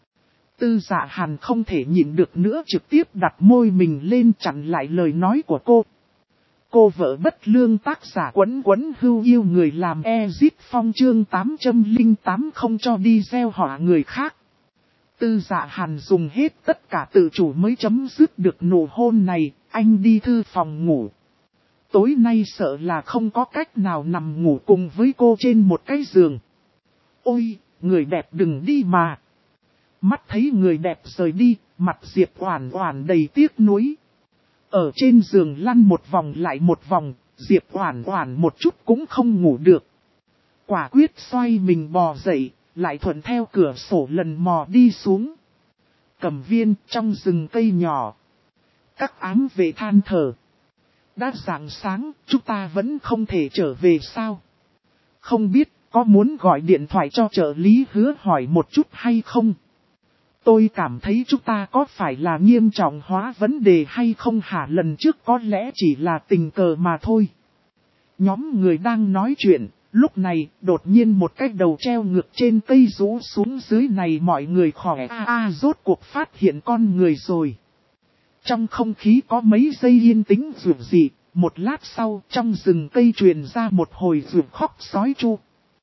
Tư Dạ Hàn không thể nhịn được nữa, trực tiếp đặt môi mình lên chặn lại lời nói của cô. Cô vợ bất lương, tác giả Quấn Quấn hưu yêu người làm Ezit Phong, chương 808 không cho đi gieo họa người khác. Tư Dạ Hàn dùng hết tất cả tự chủ mới chấm dứt được nụ hôn này, anh đi thư phòng ngủ. Tối nay sợ là không có cách nào nằm ngủ cùng với cô trên một cái giường. Ôi, người đẹp đừng đi mà. Mắt thấy người đẹp rời đi, mặt Diệp Oản Oản đầy tiếc nuối. Ở trên giường lăn một vòng lại một vòng, Diệp Oản Oản một chút cũng không ngủ được. Quả quyết xoay mình bò dậy, lại thuận theo cửa sổ lần mò đi xuống. Cẩm viên trong rừng cây nhỏ. Các ám vệ than thở. Đã rạng sáng, chúng ta vẫn không thể trở về sao? Không biết có muốn gọi điện thoại cho trợ lý Hứa hỏi một chút hay không? Tôi cảm thấy chúng ta có phải là nghiêm trọng hóa vấn đề hay không hả? Lần trước có lẽ chỉ là tình cờ mà thôi. Nhóm người đang nói chuyện, lúc này đột nhiên một cái đầu treo ngược trên cây rũ xuống dưới này, mọi người khỏe rốt cuộc phát hiện con người rồi. Trong không khí có mấy giây yên tĩnh dường dị, một lát sau trong rừng cây truyền ra một hồi rượu khóc sói chu.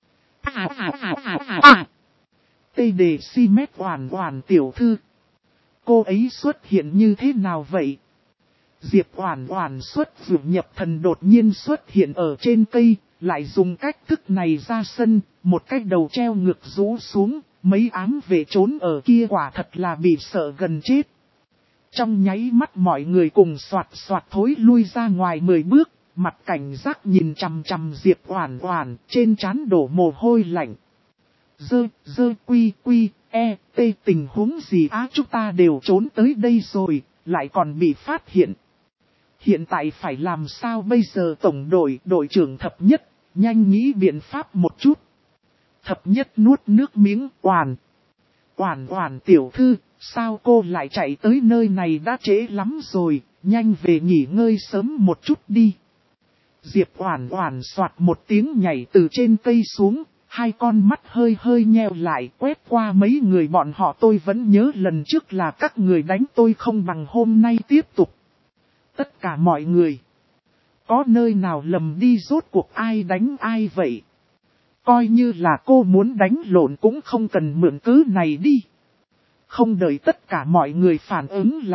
Tê đề si mét Oản Oản tiểu thư. Cô ấy xuất hiện như thế nào vậy? Diệp Oản Oản xuất dược nhập thần đột nhiên xuất hiện ở trên cây, lại dùng cách thức này ra sân, một cái đầu treo ngược rũ xuống, mấy ám vệ trốn ở kia quả thật là bị sợ gần chết. Trong nháy mắt mọi người cùng soạt soạt thối lui ra ngoài 10 bước, mặt cảnh giác nhìn chằm chằm Diệp Oản Oản, trên trán đổ mồ hôi lạnh. Tình huống gì á, chúng ta đều trốn tới đây rồi, lại còn bị phát hiện. Hiện tại phải làm sao bây giờ? Tổng đội trưởng Thập Nhất, nhanh nghĩ biện pháp một chút. Thập Nhất nuốt nước miếng, Oản tiểu thư, sao cô lại chạy tới nơi này? Đã trễ lắm rồi, nhanh về nghỉ ngơi sớm một chút đi. Diệp Oản Oản soạt một tiếng nhảy từ trên cây xuống, hai con mắt hơi hơi nheo lại quét qua mấy người bọn họ. Tôi vẫn nhớ lần trước là các người đánh tôi không bằng hôm nay tiếp tục. Tất cả mọi người. Có nơi nào lầm đi, rốt cuộc ai đánh ai vậy? Coi như là cô muốn đánh lộn cũng không cần mượn cớ này đi. Không đợi tất cả mọi người phản ứng lại,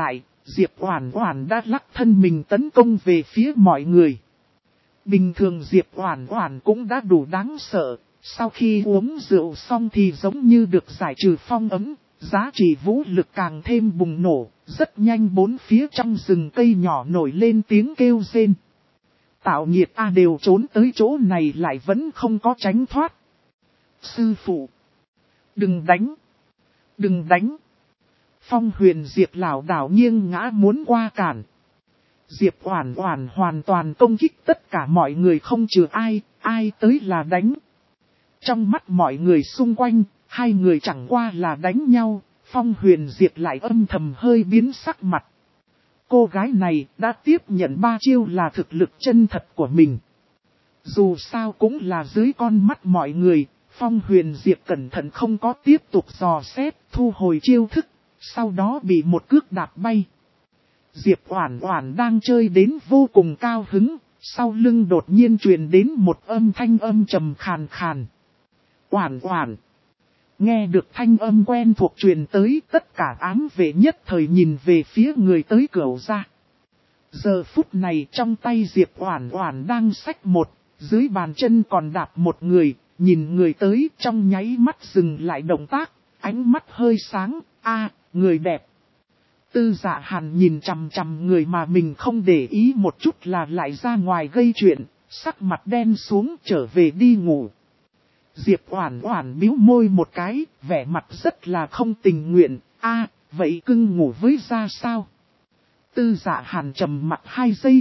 Diệp Oản Oản đã lắc thân mình tấn công về phía mọi người. Bình thường Diệp Oản Oản cũng đã đủ đáng sợ, sau khi uống rượu xong thì giống như được giải trừ phong ấn, giá trị vũ lực càng thêm bùng nổ, rất nhanh bốn phía trong rừng cây nhỏ nổi lên tiếng kêu rên. Tạo nhiệt A đều trốn tới chỗ này lại vẫn không có tránh thoát. Sư phụ! Đừng đánh! Đừng đánh! Phong Huyền Diệp lảo đảo nghiêng ngã muốn qua cản. Diệp Oản Oản hoàn toàn công kích tất cả mọi người không trừ ai tới là đánh. Trong mắt mọi người xung quanh, hai người chẳng qua là đánh nhau, Phong Huyền Diệp lại âm thầm hơi biến sắc mặt. Cô gái này đã tiếp nhận 3 chiêu là thực lực chân thật của mình. Dù sao cũng là dưới con mắt mọi người, Phong Huyền Diệp cẩn thận không có tiếp tục dò xét, thu hồi chiêu thức, sau đó bị một cước đạp bay. Diệp Oản Oản đang chơi đến vô cùng cao hứng, sau lưng đột nhiên truyền đến một âm thanh âm trầm khàn khàn. Oản Oản. Nghe được thanh âm quen thuộc truyền tới, tất cả ám vệ nhất thời nhìn về phía người tới Cửu gia. Giờ phút này trong tay Diệp Oản Oản đang xách một, dưới bàn chân còn đạp một người, nhìn người tới trong nháy mắt dừng lại động tác, ánh mắt hơi sáng, người đẹp. Tư Dạ Hàn nhìn chằm chằm người mà mình không để ý một chút là lại ra ngoài gây chuyện, sắc mặt đen xuống trở về đi ngủ. Diệp Oản Oản bĩu môi một cái, vẻ mặt rất là không tình nguyện, vậy cưng ngủ với ra sao? Tư Dạ Hàn trầm mặt 2 giây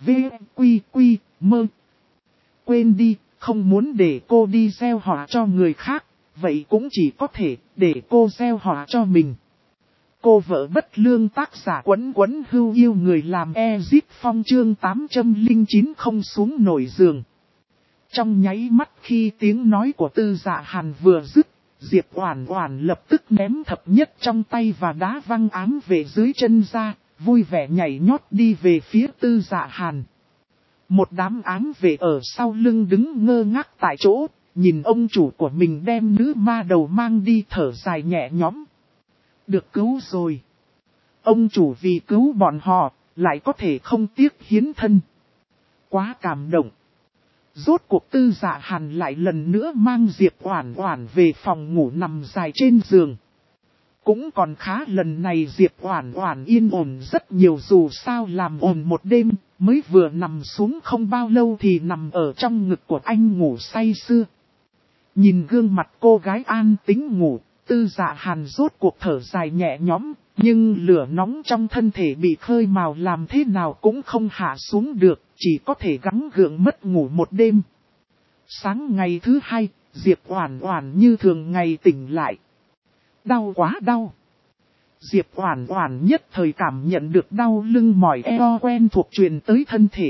mơ. Quên đi, không muốn để cô đi gieo họa cho người khác, vậy cũng chỉ có thể để cô gieo họa cho mình. Cô vợ bất lương tác giả Quấn Quấn hưu yêu người làm Ezip Phong chương 809 không xuống nổi giường. Trong nháy mắt khi tiếng nói của Tư Dạ Hàn vừa dứt, Diệp Oản Oản lập tức ném thập nhất trong tay và đá văng ám về dưới chân ra, vui vẻ nhảy nhót đi về phía Tư Dạ Hàn. Một đám ám vệ ở sau lưng đứng ngơ ngác tại chỗ, nhìn ông chủ của mình đem nữ ma đầu mang đi thở dài nhẹ nhõm. Được cứu rồi. Ông chủ vì cứu bọn họ, lại có thể không tiếc hiến thân. Quá cảm động. Rốt cuộc Tư Dạ Hàn lại lần nữa mang Diệp Oản Oản về phòng ngủ nằm dài trên giường. Cũng còn khá, lần này Diệp Oản Oản yên ổn rất nhiều, dù sao làm ổn một đêm, mới vừa nằm xuống không bao lâu thì nằm ở trong ngực của anh ngủ say sưa. Nhìn gương mặt cô gái an tĩnh ngủ, Tư Dạ Hàn rốt cuộc thở dài nhẹ nhõm, nhưng lửa nóng trong thân thể bị khơi mào làm thế nào cũng không hạ xuống được, chỉ có thể gắng gượng mất ngủ một đêm. Sáng ngày thứ 2, Diệp Oản Oản như thường ngày tỉnh lại. Đau quá đau. Diệp Oản Oản nhất thời cảm nhận được đau lưng mỏi eo quen thuộc truyền tới thân thể.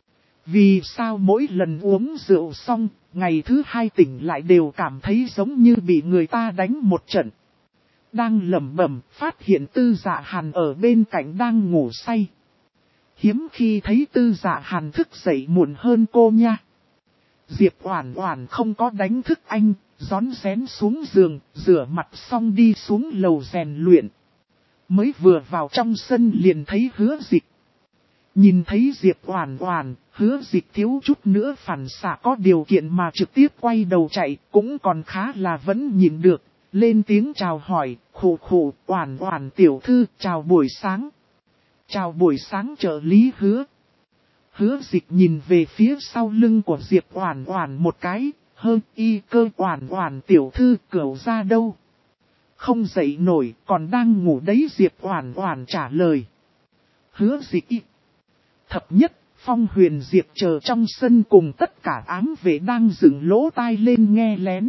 Vì sao mỗi lần uống rượu xong, ngày thứ 2 tỉnh lại đều cảm thấy giống như bị người ta đánh một trận. Đang lẩm bẩm, phát hiện Tư Dạ Hàn ở bên cạnh đang ngủ say. Hiếm khi thấy Tư Dạ Hàn thức dậy muộn hơn cô nha. Diệp Oản Oản không có đánh thức anh, rón rén xuống giường, rửa mặt xong đi xuống lầu rèn luyện. Mới vừa vào trong sân liền thấy Hứa Dịch. Nhìn thấy Diệp Oản Oản, Hứa Dịch thiếu chút nữa phản xạ có điều kiện mà trực tiếp quay đầu chạy, cũng còn khá là vẫn nhìn được, lên tiếng chào hỏi, khụ khụ, Oản Oản tiểu thư, chào buổi sáng. Chào buổi sáng trợ lý Hứa. Hứa Dịch nhìn về phía sau lưng của Diệp Oản Oản một cái, cơ Oản Oản tiểu thư Cửu gia đâu? Không dậy nổi, còn đang ngủ đấy, Diệp Oản Oản trả lời. Hứa Dịch Thập nhất, Phong Huyền Diệp chờ trong sân cùng tất cả ám vệ đang dựng lỗ tai lên nghe lén.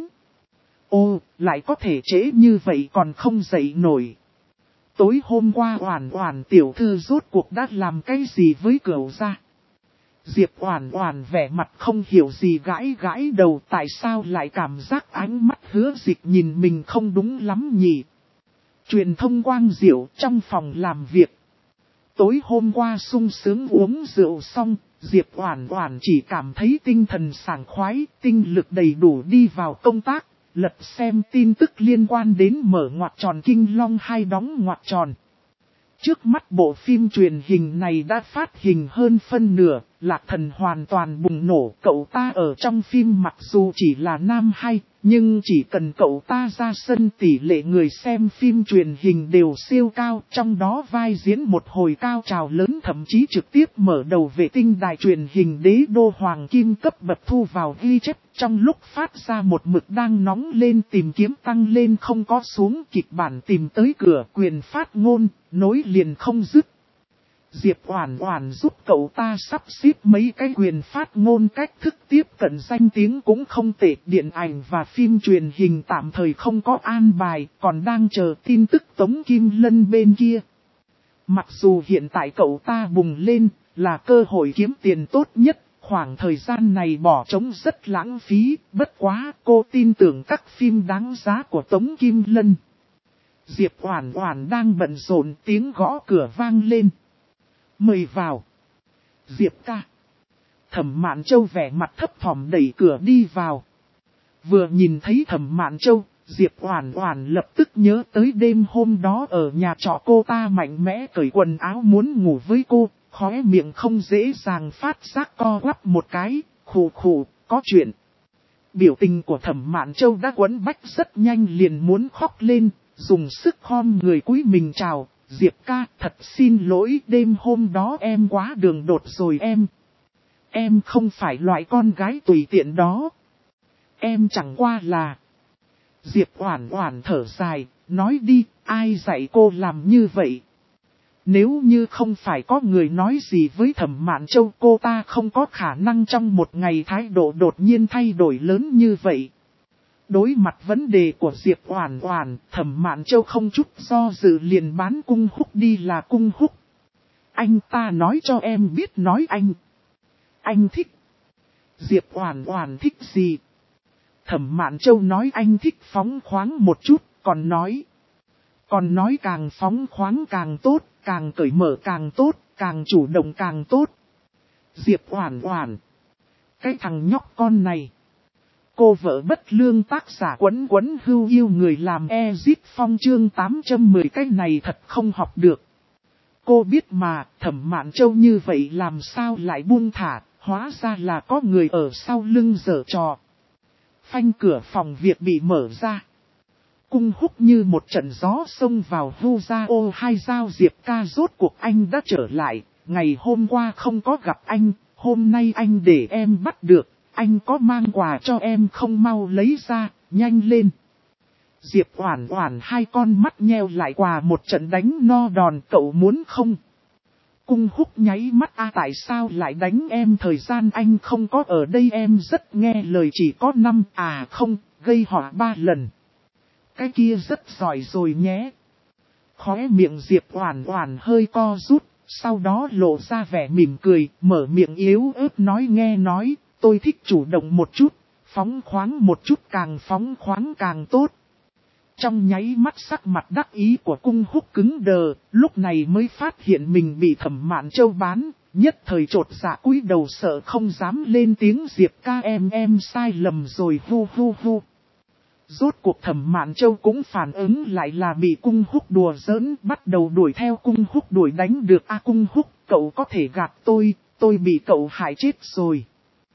Ô, lại có thể trễ như vậy còn không dậy nổi. Tối hôm qua Oản Oản tiểu thư rốt cuộc đã làm cái gì với Cửu gia? Diệp Oản Oản vẻ mặt không hiểu gì gãi gãi đầu, tại sao lại cảm giác ánh mắt Hứa Dịch nhìn mình không đúng lắm nhỉ? Truyền thông quang diệu trong phòng làm việc. Tối hôm qua sung sướng uống rượu xong, Diệp Oản Oản chỉ cảm thấy tinh thần sảng khoái, tinh lực đầy đủ đi vào công tác, lật xem tin tức liên quan đến mở ngoặc tròn Kinh Long 2 đóng ngoặc tròn. Trước mắt bộ phim truyền hình này đã phát hình hơn phân nửa, Lạc Thần hoàn toàn bùng nổ. Cậu ta ở trong phim mặc dù chỉ là nam hay, nhưng chỉ cần cậu ta ra sân tỷ lệ người xem phim truyền hình đều siêu cao. Trong đó vai diễn một hồi cao trào lớn, thậm chí trực tiếp mở đầu vệ tinh đài truyền hình Đế Đô Hoàng Kim cấp bậc thu vào ghi chép. Trong lúc phát ra một mực đang nóng lên tìm kiếm tăng lên không có xuống, kịch bản tìm tới cửa, quyền phát ngôn, nối liền không dứt. Diệp Oản Oản giúp cậu ta sắp xếp mấy cái quyền phát ngôn, cách thức tiếp cận danh tiếng cũng không tệ. Điện ảnh và phim truyền hình tạm thời không có an bài, còn đang chờ tin tức Tống Kim Lân bên kia. Mặc dù hiện tại cậu ta bùng lên, là cơ hội kiếm tiền tốt nhất, khoảng thời gian này bỏ trống rất lãng phí, bất quá cô tin tưởng các phim đáng giá của Tống Kim Lân. Diệp Oản Oản đang bận rộn, tiếng gõ cửa vang lên. Mời vào. Diệp ca. Thẩm Mạn Châu vẻ mặt thấp thỏm đẩy cửa đi vào. Vừa nhìn thấy Thẩm Mạn Châu, Diệp Oản Oản lập tức nhớ tới đêm hôm đó ở nhà trọ cô ta mạnh mẽ cởi quần áo muốn ngủ với cô, khóe miệng không dễ dàng phát giác co quắp một cái, khụ khụ, có chuyện. Biểu tình của Thẩm Mạn Châu đã quấn bách rất nhanh, liền muốn khóc lên, dùng sức khom người cúi mình chào. Diệp ca, thật xin lỗi, đêm hôm đó em quá đường đột rồi em. Em không phải loại con gái tùy tiện đó. Em chẳng qua là... Diệp Oản Oản thở dài, nói đi, ai dạy cô làm như vậy? Nếu như không phải có người nói gì với Thẩm Mạn Châu, cô ta không có khả năng trong một ngày thái độ đột nhiên thay đổi lớn như vậy. Đối mặt vấn đề của Diệp Oản Oản, Thẩm Mạn Châu không chút do dự liền bán Cung Húc đi là Cung Húc. Anh ta nói cho em biết nói anh. Anh thích. Diệp Oản Oản thích gì? Thẩm Mạn Châu nói anh thích phóng khoáng một chút, còn nói càng phóng khoáng càng tốt, càng cởi mở càng tốt, càng chủ động càng tốt. Diệp Oản Oản. Cái thằng nhóc con này. Cô vợ bất lương tác giả quấn quấn hưu yêu người làm Ezit Phong chương 810, cái này thật không học được. Cô biết mà, Thẩm Mạn Châu như vậy làm sao lại buông thả, hóa ra là có người ở sau lưng giở trò. Phanh cửa phòng việc bị mở ra. Cung Húc như một trận gió xông vào vu ra. Ô hai dao, Diệp ca, rốt cuộc anh đã trở lại, ngày hôm qua không có gặp anh, hôm nay anh để em bắt được. Anh có mang quà cho em không, mau lấy ra, nhanh lên. Diệp Oản Oản hai con mắt nheo lại, quà một trận đánh no đòn, cậu muốn không? Cung Húc nháy mắt, tại sao lại đánh em, thời gian anh không có ở đây em rất nghe lời, chỉ có 5, không, gây họa 3 lần. Cái kia rất giỏi rồi nhé. Khóe miệng Diệp Oản Oản hơi co rút, sau đó lộ ra vẻ mỉm cười, mở miệng yếu ớt nói, nghe nói. Tôi thích chủ động một chút, phóng khoáng một chút, càng phóng khoáng càng tốt. Trong nháy mắt sắc mặt đắc ý của Cung Húc cứng đờ, lúc này mới phát hiện mình bị Thẩm Mạn Châu bán, nhất thời chột dạ cúi đầu sợ không dám lên tiếng. Diệp ca, em sai lầm rồi, hu hu hu. Rốt cuộc Thẩm Mạn Châu cũng phản ứng lại là bị Cung Húc đùa giỡn, bắt đầu đuổi theo Cung Húc đuổi đánh được. Cung Húc, cậu có thể gạt tôi bị cậu hại chết rồi.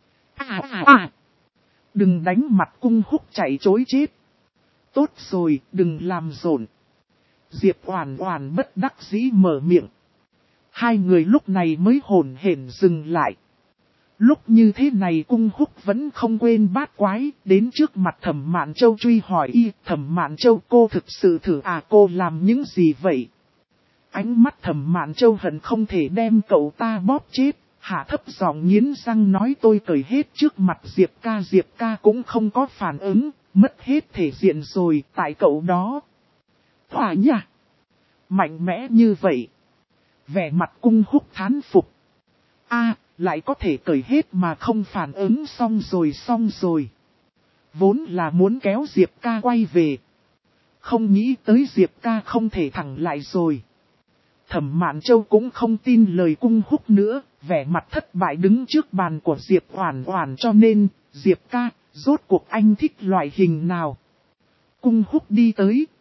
Đừng đánh mặt, Cung Húc chạy chối chết. Tốt rồi, đừng làm rộn. Diệp Oản Oản bất đắc dĩ mở miệng. Hai người lúc này mới hồn hển dừng lại. Lúc như thế này Cung Húc vẫn không quên bát quái, đến trước mặt Thẩm Mạn Châu truy hỏi Thẩm Mạn Châu, cô thực sự thử cô làm những gì vậy? Ánh mắt Thẩm Mạn Châu hận không thể đem cậu ta bóp chết. Hạ thấp giọng nghiến răng nói, tôi cởi hết trước mặt Diệp ca cũng không có phản ứng, mất hết thể diện rồi, tại cậu đó. Thỏa nha! Mạnh mẽ như vậy. Vẻ mặt Cung Húc thán phục. Lại có thể cởi hết mà không phản ứng, xong rồi. Vốn là muốn kéo Diệp ca quay về. Không nghĩ tới Diệp ca không thể thẳng lại rồi. Thẩm Mạn Châu cũng không tin lời Cung Húc nữa, vẻ mặt thất bại đứng trước bàn của Diệp Oản Oản, cho nên, Diệp ca, rốt cuộc anh thích loại hình nào? Cung Húc đi tới,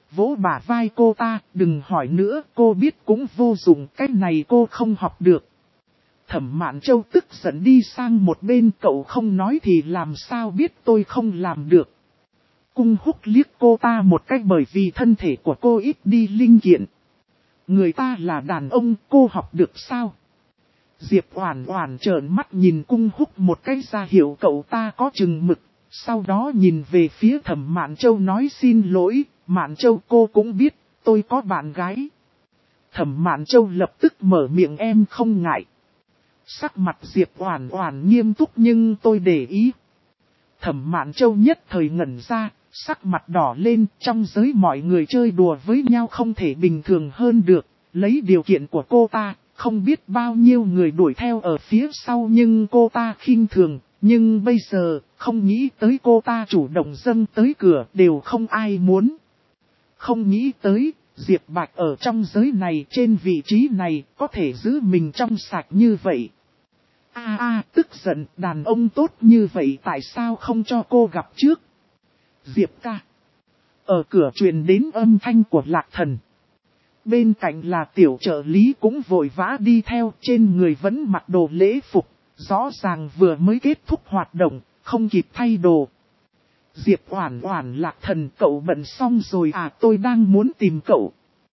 vỗ bả vai cô ta, đừng hỏi nữa, cô biết cũng vô dụng, cái này cô không học được. Thẩm Mạn Châu tức giận đi sang một bên, cậu không nói thì làm sao biết tôi không làm được. Cung Húc liếc cô ta một cách bởi vì thân thể của cô ít đi linh kiện. Người ta là đàn ông, cô học được sao? Diệp Oản Oản trợn mắt nhìn Cung Húc một cái ra hiệu cậu ta có chừng mực. Sau đó nhìn về phía Thẩm Mạn Châu nói xin lỗi, Mạn Châu cô cũng biết, tôi có bạn gái. Thẩm Mạn Châu lập tức mở miệng em không ngại. Sắc mặt Diệp Oản Oản nghiêm túc nhưng tôi để ý. Thẩm Mạn Châu nhất thời ngẩn ra, sắc mặt đỏ lên, trong giới mọi người chơi đùa với nhau không thể bình thường hơn được, lấy điều kiện của cô ta, không biết bao nhiêu người đuổi theo ở phía sau nhưng cô ta khinh thường, nhưng bây giờ, không nghĩ tới cô ta chủ động dâng tới cửa đều không ai muốn. Không nghĩ tới, Diệp Bạch ở trong giới này trên vị trí này có thể giữ mình trong sạch như vậy. Tức giận, đàn ông tốt như vậy tại sao không cho cô gặp trước? Diệp ca. Ở cửa truyền đến âm thanh của Lạc Thần. Bên cạnh là tiểu trợ lý cũng vội vã đi theo, trên người vẫn mặc đồ lễ phục, rõ ràng vừa mới kết thúc hoạt động, không kịp thay đồ. Diệp Oản Oản, Lạc Thần, cậu bận xong rồi à, tôi đang muốn tìm cậu.